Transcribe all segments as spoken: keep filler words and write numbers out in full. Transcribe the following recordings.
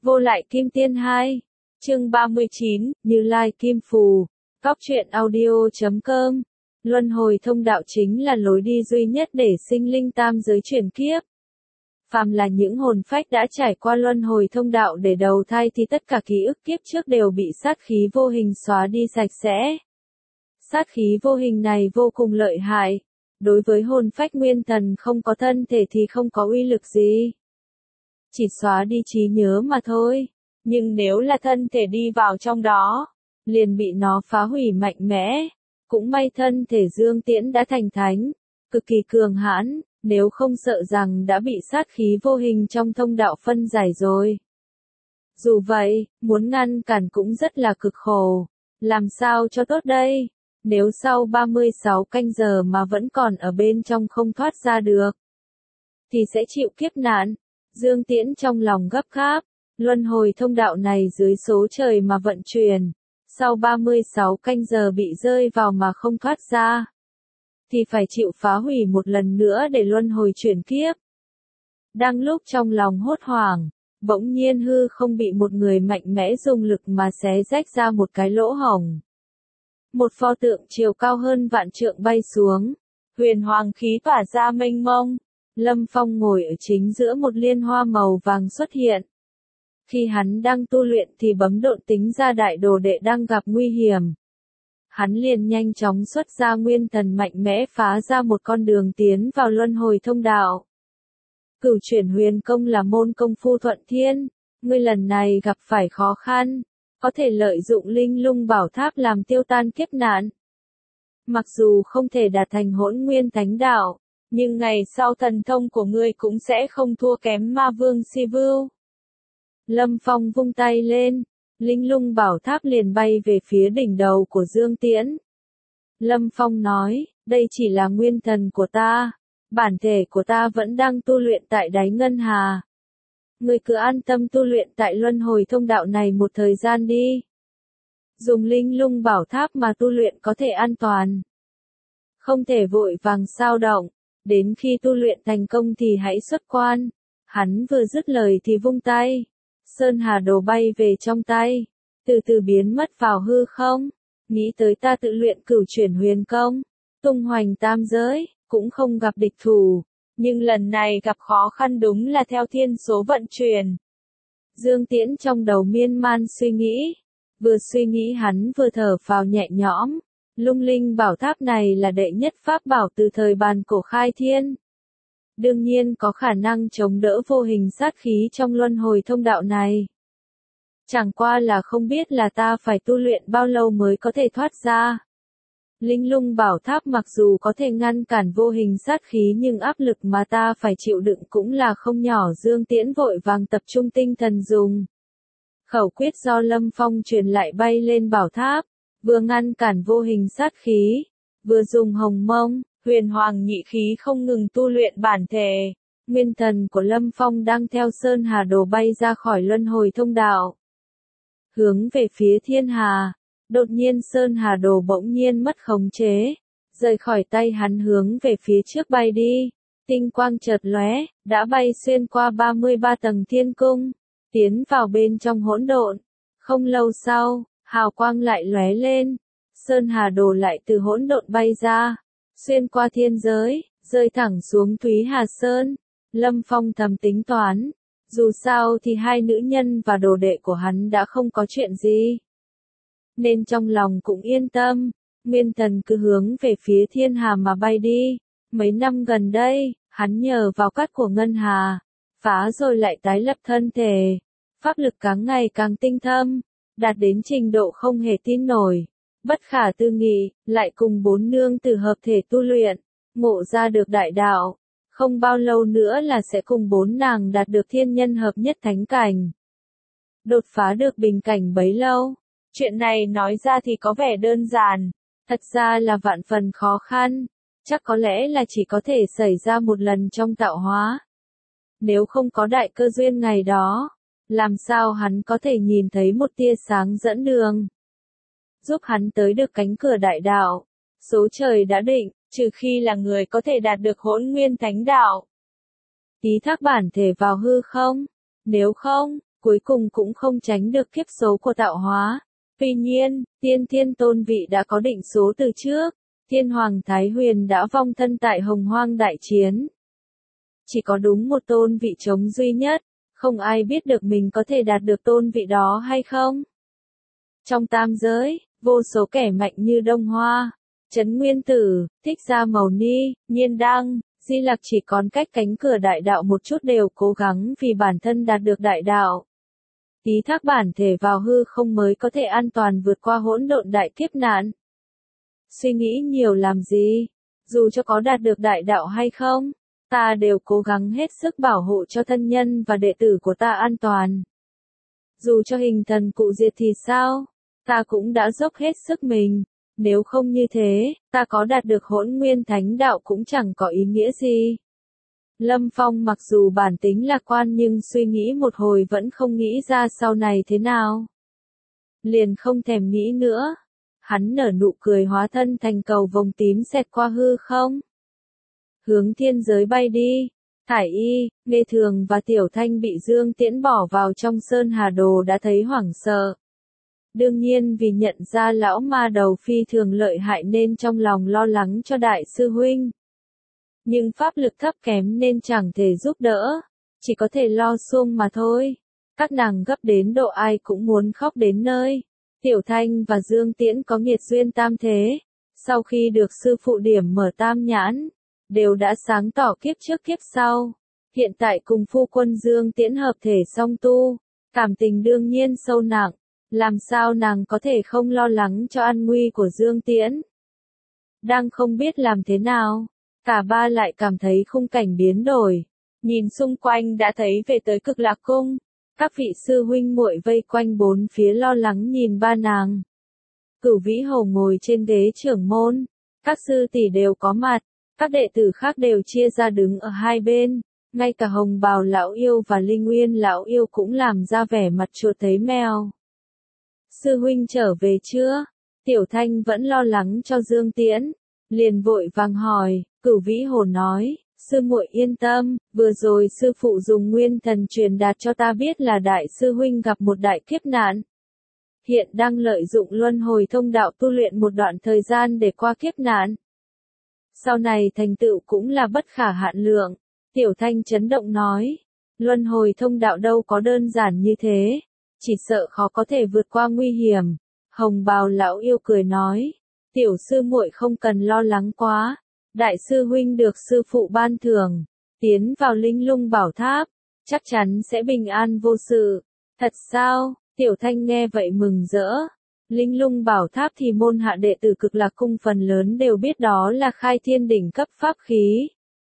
Vô lại kim tiên hai. Chương ba mươi chín, Như Lai Kim Phù. Góc truyện audio chấm com. Luân hồi thông đạo chính là lối đi duy nhất để sinh linh tam giới chuyển kiếp. Phàm là những hồn phách đã trải qua luân hồi thông đạo để đầu thai thì tất cả ký ức kiếp trước đều bị sát khí vô hình xóa đi sạch sẽ. Sát khí vô hình này vô cùng lợi hại. Đối với hồn phách nguyên thần không có thân thể thì không có uy lực gì. Chỉ xóa đi trí nhớ mà thôi. Nhưng nếu là thân thể đi vào trong đó, liền bị nó phá hủy mạnh mẽ. Cũng may thân thể Dương Tiễn đã thành thánh, cực kỳ cường hãn, nếu không sợ rằng đã bị sát khí vô hình trong thông đạo phân giải rồi. Dù vậy, muốn ngăn cản cũng rất là cực khổ. Làm sao cho tốt đây? Nếu sau ba mươi sáu canh giờ mà vẫn còn ở bên trong không thoát ra được, thì sẽ chịu kiếp nạn. Dương Tiễn trong lòng gấp gáp, luân hồi thông đạo này dưới số trời mà vận chuyển. Sau ba mươi sáu canh giờ bị rơi vào mà không thoát ra, thì phải chịu phá hủy một lần nữa để luân hồi chuyển kiếp. Đang lúc trong lòng hốt hoảng, bỗng nhiên hư không bị một người mạnh mẽ dùng lực mà xé rách ra một cái lỗ hổng. Một pho tượng chiều cao hơn vạn trượng bay xuống, huyền hoàng khí tỏa ra mênh mông. Lâm Phong ngồi ở chính giữa một liên hoa màu vàng xuất hiện. Khi hắn đang tu luyện thì bấm độn tính ra đại đồ đệ đang gặp nguy hiểm. Hắn liền nhanh chóng xuất ra nguyên thần mạnh mẽ phá ra một con đường tiến vào luân hồi thông đạo. Cửu chuyển huyền công là môn công phu thuận thiên, ngươi lần này gặp phải khó khăn, có thể lợi dụng linh lung bảo tháp làm tiêu tan kiếp nạn. Mặc dù không thể đạt thành hỗn nguyên thánh đạo, nhưng ngày sau thần thông của ngươi cũng sẽ không thua kém ma vương Si Vưu. Lâm Phong vung tay lên, linh lung bảo tháp liền bay về phía đỉnh đầu của Dương Tiễn. Lâm Phong nói, đây chỉ là nguyên thần của ta, bản thể của ta vẫn đang tu luyện tại đáy ngân hà. Ngươi cứ an tâm tu luyện tại luân hồi thông đạo này một thời gian đi. Dùng linh lung bảo tháp mà tu luyện có thể an toàn. Không thể vội vàng sao động, đến khi tu luyện thành công thì hãy xuất quan. Hắn vừa dứt lời thì vung tay. Sơn Hà Đồ bay về trong tay, từ từ biến mất vào hư không. Nghĩ tới ta tự luyện cửu chuyển huyền công, tung hoành tam giới, cũng không gặp địch thủ. Nhưng lần này gặp khó khăn đúng là theo thiên số vận chuyển. Dương Tiễn trong đầu miên man suy nghĩ. Vừa suy nghĩ hắn vừa thở phào nhẹ nhõm. Lung linh bảo tháp này là đệ nhất pháp bảo từ thời bàn cổ khai thiên. Đương nhiên có khả năng chống đỡ vô hình sát khí trong luân hồi thông đạo này. Chẳng qua là không biết là ta phải tu luyện bao lâu mới có thể thoát ra. Linh lung bảo tháp mặc dù có thể ngăn cản vô hình sát khí nhưng áp lực mà ta phải chịu đựng cũng là không nhỏ. Dương Tiễn vội vàng tập trung tinh thần dùng khẩu quyết do Lâm Phong truyền lại bay lên bảo tháp, vừa ngăn cản vô hình sát khí, vừa dùng hồng mông, huyền hoàng nhị khí không ngừng tu luyện bản thể. Nguyên thần của Lâm Phong đang theo Sơn Hà Đồ bay ra khỏi luân hồi thông đạo, hướng về phía thiên hà. Đột nhiên Sơn Hà Đồ bỗng nhiên mất khống chế, rời khỏi tay hắn hướng về phía trước bay đi. Tinh quang chợt lóe, đã bay xuyên qua ba mươi ba tầng thiên cung, tiến vào bên trong hỗn độn. Không lâu sau, hào quang lại lóe lên, Sơn Hà Đồ lại từ hỗn độn bay ra, xuyên qua thiên giới, rơi thẳng xuống Thúy Hà Sơn. Lâm Phong thầm tính toán, dù sao thì hai nữ nhân và đồ đệ của hắn đã không có chuyện gì, nên trong lòng cũng yên tâm. Nguyên thần cứ hướng về phía thiên hà mà bay đi. Mấy năm gần đây, hắn nhờ vào cát của ngân hà, phá rồi lại tái lập thân thể, pháp lực càng ngày càng tinh thâm, đạt đến trình độ không hề tin nổi, bất khả tư nghị. Lại cùng bốn nương tử hợp thể tu luyện, ngộ ra được đại đạo, không bao lâu nữa là sẽ cùng bốn nàng đạt được thiên nhân hợp nhất thánh cảnh, đột phá được bình cảnh bấy lâu. Chuyện này nói ra thì có vẻ đơn giản, thật ra là vạn phần khó khăn, chắc có lẽ là chỉ có thể xảy ra một lần trong tạo hóa. Nếu không có đại cơ duyên ngày đó, làm sao hắn có thể nhìn thấy một tia sáng dẫn đường, giúp hắn tới được cánh cửa đại đạo. Số trời đã định, trừ khi là người có thể đạt được hỗn nguyên thánh đạo, ký thác bản thể vào hư không, nếu không, cuối cùng cũng không tránh được kiếp số của tạo hóa. Tuy nhiên, tiên thiên tôn vị đã có định số từ trước, thiên hoàng Thái Huyền đã vong thân tại Hồng Hoang đại chiến. Chỉ có đúng một tôn vị trống duy nhất, không ai biết được mình có thể đạt được tôn vị đó hay không. Trong tam giới, vô số kẻ mạnh như Đông Hoa, Trấn Nguyên Tử, Thích Gia Mâu Ni, Nhiên Đăng, Di Lặc chỉ còn cách cánh cửa đại đạo một chút đều cố gắng vì bản thân đạt được đại đạo. Ký thác bản thể vào hư không mới có thể an toàn vượt qua hỗn độn đại kiếp nạn. Suy nghĩ nhiều làm gì? Dù cho có đạt được đại đạo hay không, ta đều cố gắng hết sức bảo hộ cho thân nhân và đệ tử của ta an toàn. Dù cho hình thần cụ diệt thì sao? Ta cũng đã dốc hết sức mình. Nếu không như thế, ta có đạt được hỗn nguyên thánh đạo cũng chẳng có ý nghĩa gì. Lâm Phong mặc dù bản tính lạc quan nhưng suy nghĩ một hồi vẫn không nghĩ ra sau này thế nào. Liền không thèm nghĩ nữa. Hắn nở nụ cười hóa thân thành cầu vồng tím xẹt qua hư không. Hướng thiên giới bay đi. Thải Y, Nghê Thường và Tiểu Thanh bị Dương Tiễn bỏ vào trong Sơn Hà Đồ đã thấy hoảng sợ. Đương nhiên vì nhận ra lão ma đầu phi thường lợi hại nên trong lòng lo lắng cho đại sư huynh. Nhưng pháp lực thấp kém nên chẳng thể giúp đỡ, chỉ có thể lo xuông mà thôi. Các nàng gấp đến độ ai cũng muốn khóc đến nơi. Tiểu Thanh và Dương Tiễn có nghiệt duyên tam thế, sau khi được sư phụ điểm mở tam nhãn, đều đã sáng tỏ kiếp trước kiếp sau. Hiện tại cùng phu quân Dương Tiễn hợp thể song tu, cảm tình đương nhiên sâu nặng. Làm sao nàng có thể không lo lắng cho an nguy của Dương Tiễn? Đang không biết làm thế nào, cả ba lại cảm thấy khung cảnh biến đổi. Nhìn xung quanh đã thấy về tới Cực Lạc Cung, các vị sư huynh muội vây quanh bốn phía lo lắng nhìn ba nàng. Cửu Vĩ Hồ ngồi trên ghế trưởng môn, các sư tỷ đều có mặt, các đệ tử khác đều chia ra đứng ở hai bên, ngay cả Hồng Bào lão yêu và Linh Nguyên lão yêu cũng làm ra vẻ mặt chuột thấy mèo. Sư huynh trở về chưa? Tiểu Thanh vẫn lo lắng cho Dương Tiễn, liền vội vàng hỏi. Cửu Vĩ Hồ nói, sư muội yên tâm, vừa rồi sư phụ dùng nguyên thần truyền đạt cho ta biết là đại sư huynh gặp một đại kiếp nạn. Hiện đang lợi dụng luân hồi thông đạo tu luyện một đoạn thời gian để qua kiếp nạn. Sau này thành tựu cũng là bất khả hạn lượng. Tiểu Thanh chấn động nói, luân hồi thông đạo đâu có đơn giản như thế. Chỉ sợ khó có thể vượt qua nguy hiểm. Hồng Bào lão yêu cười nói, tiểu sư muội không cần lo lắng quá, đại sư huynh được sư phụ ban thưởng, tiến vào Linh Lung Bảo Tháp, chắc chắn sẽ bình an vô sự. Thật sao? Tiểu Thanh nghe vậy mừng rỡ. Linh Lung Bảo Tháp thì môn hạ đệ tử Cực Lạc Cung phần lớn đều biết đó là khai thiên đỉnh cấp pháp khí.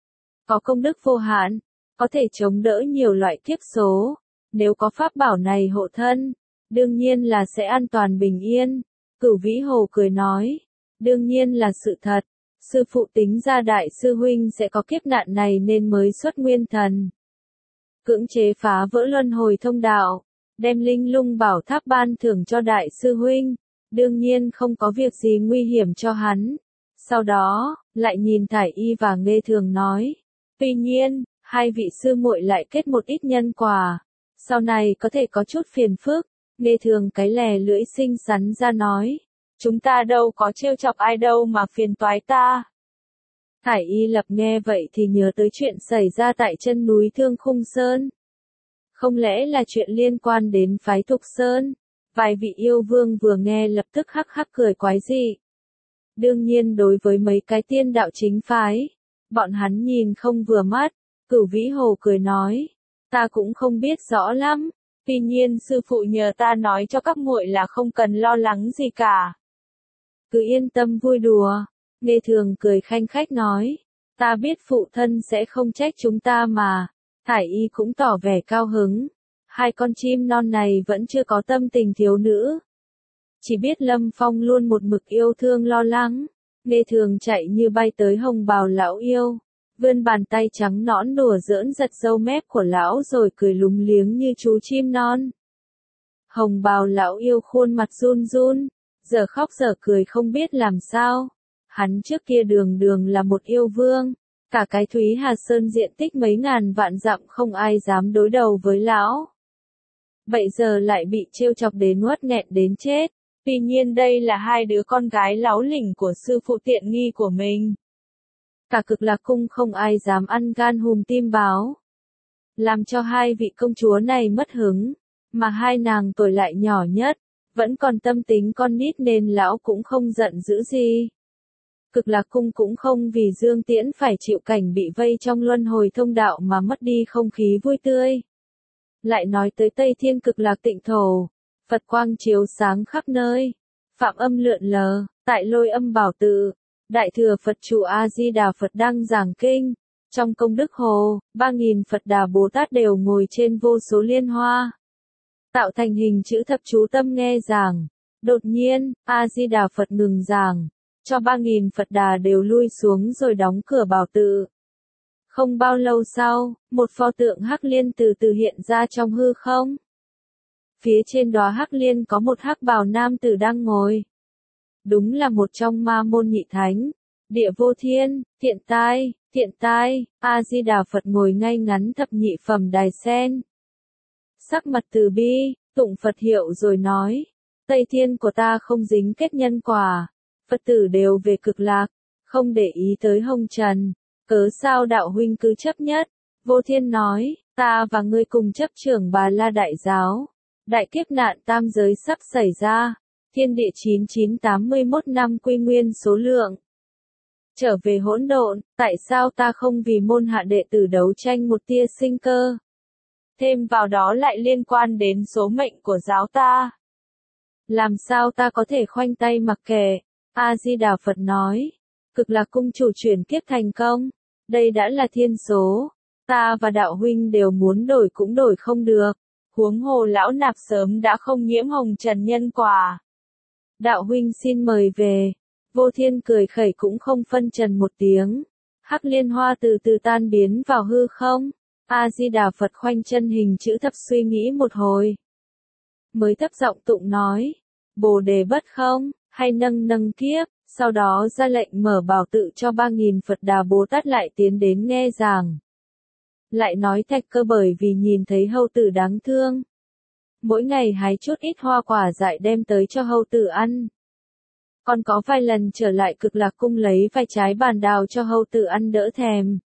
Có công đức vô hạn, có thể chống đỡ nhiều loại kiếp số. Nếu có pháp bảo này hộ thân, đương nhiên là sẽ an toàn bình yên. Cửu Vĩ Hồ cười nói, đương nhiên là sự thật. Sư phụ tính ra đại sư huynh sẽ có kiếp nạn này nên mới xuất nguyên thần. Cưỡng chế phá vỡ luân hồi thông đạo, đem Linh Lung Bảo Tháp ban thưởng cho đại sư huynh, đương nhiên không có việc gì nguy hiểm cho hắn. Sau đó, lại nhìn Thải Y và Nghê Thường nói, tuy nhiên, hai vị sư muội lại kết một ít nhân quả. Sau này có thể có chút phiền phức. Nghê Thường cái lè lưỡi xinh xắn ra nói, chúng ta đâu có trêu chọc ai đâu mà phiền toái ta. Thải Y Lập nghe vậy thì nhớ tới chuyện xảy ra tại chân núi Thương Khung Sơn. Không lẽ là chuyện liên quan đến phái Thục Sơn? Vài vị yêu vương vừa nghe lập tức hắc hắc cười quái dị. Đương nhiên đối với mấy cái tiên đạo chính phái, bọn hắn nhìn không vừa mắt. Cửu Vĩ Hồ cười nói, ta cũng không biết rõ lắm, tuy nhiên sư phụ nhờ ta nói cho các muội là không cần lo lắng gì cả. Cứ yên tâm vui đùa. Nghê Thường cười khanh khách nói, ta biết phụ thân sẽ không trách chúng ta mà. Thải Y cũng tỏ vẻ cao hứng. Hai con chim non này vẫn chưa có tâm tình thiếu nữ. Chỉ biết Lâm Phong luôn một mực yêu thương lo lắng. Nghê Thường chạy như bay tới Hồng Bào lão yêu, vươn bàn tay trắng nõn đùa giỡn giật râu mép của lão rồi cười lúng liếng như chú chim non. Hồng Bào lão yêu khuôn mặt run run, giờ khóc giờ cười không biết làm sao. Hắn trước kia đường đường là một yêu vương, cả cái Thúy Hà Sơn diện tích mấy ngàn vạn dặm không ai dám đối đầu với lão. vậy giờ lại bị trêu chọc đến uất nghẹn đến chết. Tuy nhiên đây là hai đứa con gái láu lỉnh của sư phụ tiện nghi của mình. Cả Cực Lạc cung không ai dám ăn gan hùm tim báo. Làm cho hai vị công chúa này mất hứng, mà hai nàng tuổi lại nhỏ nhất, vẫn còn tâm tính con nít nên lão cũng không giận dữ gì. Cực Lạc cung cũng không vì Dương Tiễn phải chịu cảnh bị vây trong luân hồi thông đạo mà mất đi không khí vui tươi. Lại nói tới Tây Thiên Cực Lạc tịnh thổ, Phật quang chiếu sáng khắp nơi, phạm âm lượn lờ, tại Lôi Âm Bảo Tự, Đại Thừa Phật Chủ A Di Đà Phật đang giảng kinh. Trong công đức hồ, ba nghìn Phật Đà Bồ Tát đều ngồi trên vô số liên hoa, tạo thành hình chữ thập chú tâm nghe giảng. Đột nhiên, A Di Đà Phật ngừng giảng, cho ba nghìn Phật Đà đều lui xuống rồi đóng cửa bảo tự. Không bao lâu sau, một pho tượng Hắc Liên từ từ hiện ra trong hư không. Phía trên đóa Hắc Liên có một hắc bào nam tử đang ngồi. Đúng là một trong ma môn nhị thánh, Địa Vô Thiên, Thiện Tai, Thiện Tai. A Di Đà Phật ngồi ngay ngắn thập nhị phẩm đài sen. Sắc mặt từ bi, tụng Phật hiệu rồi nói, Tây Thiên của ta không dính kết nhân quả, Phật tử đều về Cực Lạc, không để ý tới hồng trần, cớ sao đạo huynh cứ chấp nhất. Vô Thiên nói, ta và ngươi cùng chấp trưởng Bà La Đại Giáo, đại kiếp nạn tam giới sắp xảy ra, thiên địa chín nghìn chín trăm tám mươi mốt năm quy nguyên số lượng. Trở về hỗn độn, tại sao ta không vì môn hạ đệ tử đấu tranh một tia sinh cơ? Thêm vào đó lại liên quan đến số mệnh của giáo ta. Làm sao ta có thể khoanh tay mặc kệ? A Di Đà Phật nói, Cực Lạc cung chủ chuyển kiếp thành công, đây đã là thiên số, ta và đạo huynh đều muốn đổi cũng đổi không được, huống hồ lão nạp sớm đã không nhiễm hồng trần nhân quả. Đạo huynh xin mời về. Vô Thiên cười khẩy cũng không phân trần một tiếng. Hắc liên hoa từ từ tan biến vào hư không. A Di Đà Phật khoanh chân hình chữ thập suy nghĩ một hồi. Mới thấp giọng tụng nói, Bồ đề bất không, hay nâng nâng kiếp, sau đó ra lệnh mở bảo tự cho ba nghìn Phật Đà Bồ Tát lại tiến đến nghe giảng. Lại nói Thạch Cơ bởi vì nhìn thấy hầu tử đáng thương, mỗi ngày hái chút ít hoa quả dại đem tới cho hầu tử ăn. Còn có vài lần trở lại Cực Lạc cung lấy vài trái bàn đào cho hầu tử ăn đỡ thèm.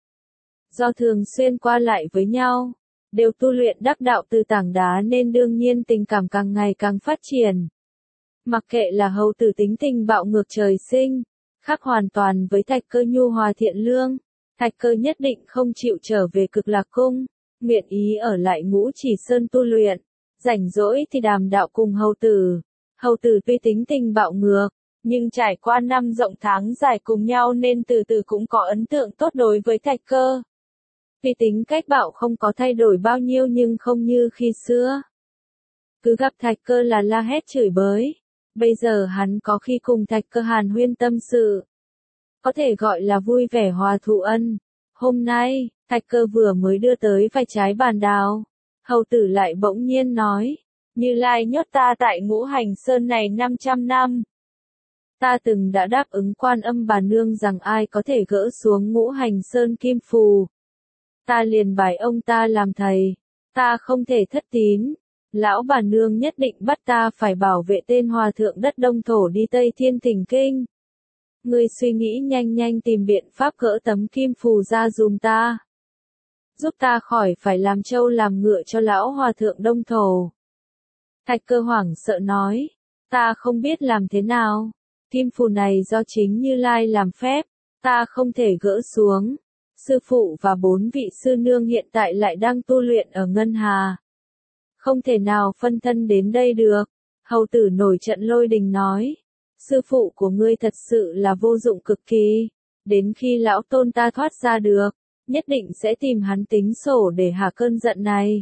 Do thường xuyên qua lại với nhau, đều tu luyện đắc đạo từ tảng đá nên đương nhiên tình cảm càng ngày càng phát triển. Mặc kệ là hầu tử tính tình bạo ngược trời sinh, khác hoàn toàn với Thạch Cơ nhu hòa thiện lương, Thạch Cơ nhất định không chịu trở về Cực Lạc cung, nguyện ý ở lại Ngũ Chỉ Sơn tu luyện, rảnh rỗi thì đàm đạo cùng hầu tử. Hầu tử tuy tính tình bạo ngược, nhưng trải qua năm rộng tháng dài cùng nhau nên từ từ cũng có ấn tượng tốt đối với Thạch Cơ. Tuy tính cách bạo không có thay đổi bao nhiêu nhưng không như khi xưa. Cứ gặp Thạch Cơ là la hét chửi bới. Bây giờ hắn có khi cùng Thạch Cơ hàn huyên tâm sự, có thể gọi là vui vẻ hòa thụ ân. Hôm nay, Thạch Cơ vừa mới đưa tới vài trái bàn đào. Hầu tử lại bỗng nhiên nói, Như Lai nhốt ta tại Ngũ Hành Sơn này năm trăm năm. Ta từng đã đáp ứng Quan Âm bà nương rằng ai có thể gỡ xuống Ngũ Hành Sơn kim phù, ta liền bài ông ta làm thầy. Ta không thể thất tín. Lão bà nương nhất định bắt ta phải bảo vệ tên hòa thượng đất Đông Thổ đi Tây Thiên thỉnh kinh. Ngươi suy nghĩ nhanh nhanh tìm biện pháp gỡ tấm kim phù ra dùm ta. Giúp ta khỏi phải làm trâu làm ngựa cho lão hòa thượng Đông Thổ. Thạch Cơ hoảng sợ nói, ta không biết làm thế nào. Kim phù này do chính Như Lai làm phép, ta không thể gỡ xuống. Sư phụ và bốn vị sư nương hiện tại lại đang tu luyện ở Ngân Hà, không thể nào phân thân đến đây được. Hầu tử nổi trận lôi đình nói, sư phụ của ngươi thật sự là vô dụng cực kỳ, đến khi lão tôn ta thoát ra được, nhất định sẽ tìm hắn tính sổ để hạ cơn giận này.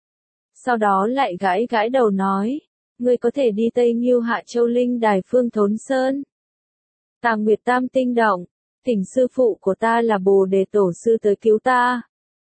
Sau đó lại gãi gãi đầu nói, ngươi có thể đi Tây Nghiêu Hạ Châu Linh Đài Phương Thốn Sơn, Tàng Nguyệt Tam Tinh Động, thỉnh sư phụ của ta là Bồ Đề Tổ sư tới cứu ta.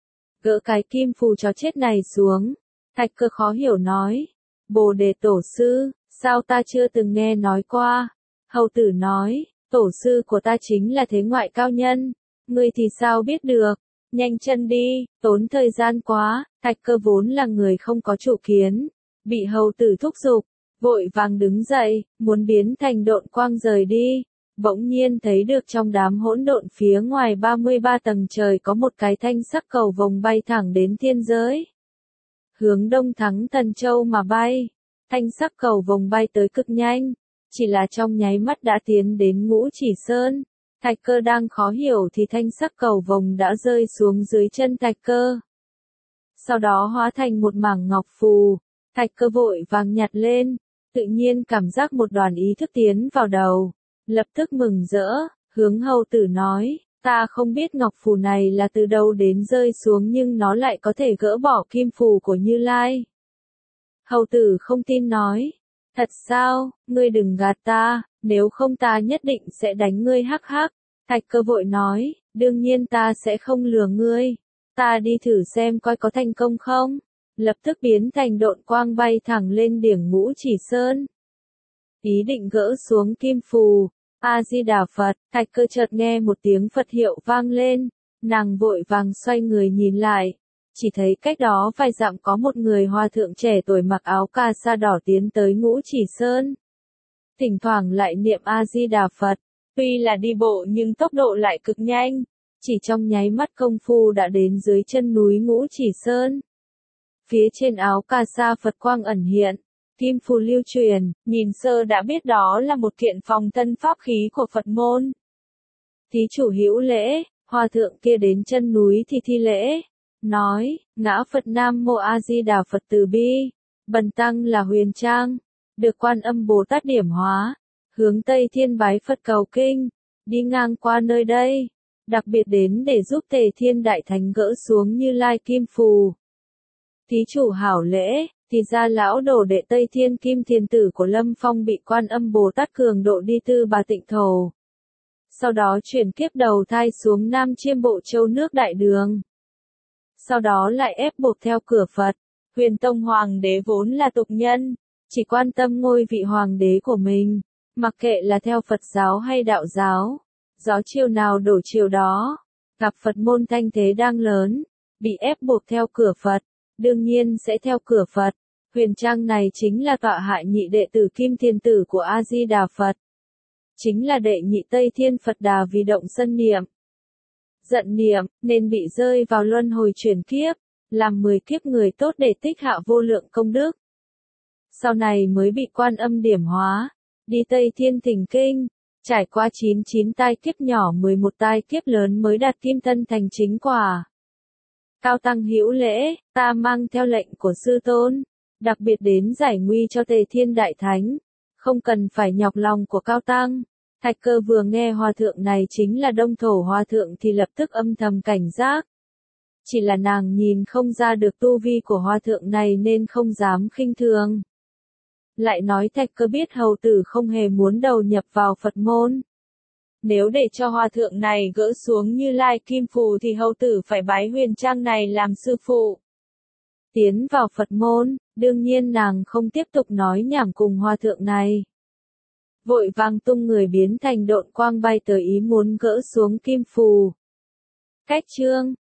Gỡ cái kim phù chó chết này xuống. Thạch Cơ khó hiểu nói, Bồ Đề Tổ sư, sao ta chưa từng nghe nói qua. Hầu tử nói, tổ sư của ta chính là thế ngoại cao nhân, ngươi thì sao biết được, nhanh chân đi, tốn thời gian quá. Thạch Cơ vốn là người không có chủ kiến, bị hầu tử thúc giục, vội vàng đứng dậy, muốn biến thành độn quang rời đi. Bỗng nhiên thấy được trong đám hỗn độn phía ngoài ba mươi ba tầng trời có một cái thanh sắc cầu vồng bay thẳng đến thiên giới. Hướng đông thắng Thần Châu mà bay, thanh sắc cầu vồng bay tới cực nhanh, chỉ là trong nháy mắt đã tiến đến Ngũ Chỉ Sơn. Thạch Cơ đang khó hiểu thì thanh sắc cầu vồng đã rơi xuống dưới chân Thạch Cơ. Sau đó hóa thành một mảng ngọc phù, Thạch Cơ vội vàng nhặt lên, tự nhiên cảm giác một đoàn ý thức tiến vào đầu, lập tức mừng rỡ, hướng hầu tử nói, ta không biết ngọc phù này là từ đâu đến rơi xuống nhưng nó lại có thể gỡ bỏ kim phù của Như Lai. Hầu tử không tin nói, thật sao, ngươi đừng gạt ta, nếu không ta nhất định sẽ đánh ngươi hắc hắc. Thạch Cơ vội nói, đương nhiên ta sẽ không lừa ngươi, ta đi thử xem coi có thành công không. Lập tức biến thành độn quang bay thẳng lên đỉnh Ngũ Chỉ Sơn. Ý định gỡ xuống kim phù, A-di-đà Phật, Thạch Cơ chợt nghe một tiếng Phật hiệu vang lên, nàng vội vàng xoay người nhìn lại, chỉ thấy cách đó vài dặm có một người hòa thượng trẻ tuổi mặc áo cà sa đỏ tiến tới Ngũ Chỉ Sơn. Thỉnh thoảng lại niệm A-di-đà Phật, tuy là đi bộ nhưng tốc độ lại cực nhanh, chỉ trong nháy mắt công phu đã đến dưới chân núi Ngũ Chỉ Sơn. Phía trên áo cà sa Phật quang ẩn hiện, kim phù lưu truyền, nhìn sơ đã biết đó là một kiện phòng thân pháp khí của Phật môn. Thí chủ hữu lễ, hòa thượng kia đến chân núi thì thi lễ, nói, ngã Phật Nam Mô A Di Đà Phật từ bi, bần tăng là Huyền Trang, được Quan Âm Bồ Tát điểm hóa, hướng Tây Thiên bái Phật cầu kinh, đi ngang qua nơi đây, đặc biệt đến để giúp Tề Thiên Đại Thánh gỡ xuống Như Lai kim phù. Thí chủ hảo lễ, thì ra lão đồ đệ Tây Thiên Kim Thiền Tử của Lâm Phong bị Quan Âm Bồ Tát cường độ đi Tư Bà Tịnh Thổ. Sau đó chuyển kiếp đầu thai xuống Nam Chiêm Bộ Châu nước Đại Đường. Sau đó lại ép buộc theo cửa Phật. Huyền Tông Hoàng đế vốn là tục nhân, chỉ quan tâm ngôi vị hoàng đế của mình, mặc kệ là theo Phật giáo hay đạo giáo, gió chiều nào đổ chiều đó. Gặp Phật môn thanh thế đang lớn, bị ép buộc theo cửa Phật, đương nhiên sẽ theo cửa Phật. Huyền Trang này chính là tọa hại nhị đệ tử Kim Thiền Tử của A Di Đà Phật, chính là đệ nhị Tây Thiên Phật Đà vì động sân niệm, giận niệm, nên bị rơi vào luân hồi chuyển kiếp, làm mười kiếp người tốt để tích hạ vô lượng công đức. Sau này mới bị Quan Âm điểm hóa, đi Tây Thiên thỉnh kinh, trải qua chín mươi chín tai kiếp nhỏ mười một tai kiếp lớn mới đạt kim thân thành chính quả. Cao tăng hữu lễ, ta mang theo lệnh của sư tôn, đặc biệt đến giải nguy cho Tề Thiên Đại Thánh, không cần phải nhọc lòng của Cao tăng. Thạch Cơ vừa nghe hòa thượng này chính là Đông Thổ hòa thượng thì lập tức âm thầm cảnh giác. Chỉ là nàng nhìn không ra được tu vi của hòa thượng này nên không dám khinh thường. Lại nói Thạch Cơ biết hầu tử không hề muốn đầu nhập vào Phật môn. Nếu để cho hòa thượng này gỡ xuống Như Lai kim phù thì hầu tử phải bái Huyền Trang này làm sư phụ. Tiến vào Phật môn, đương nhiên nàng không tiếp tục nói nhảm cùng hòa thượng này. Vội vàng tung người biến thành độn quang bay tới ý muốn gỡ xuống kim phù. Cách chương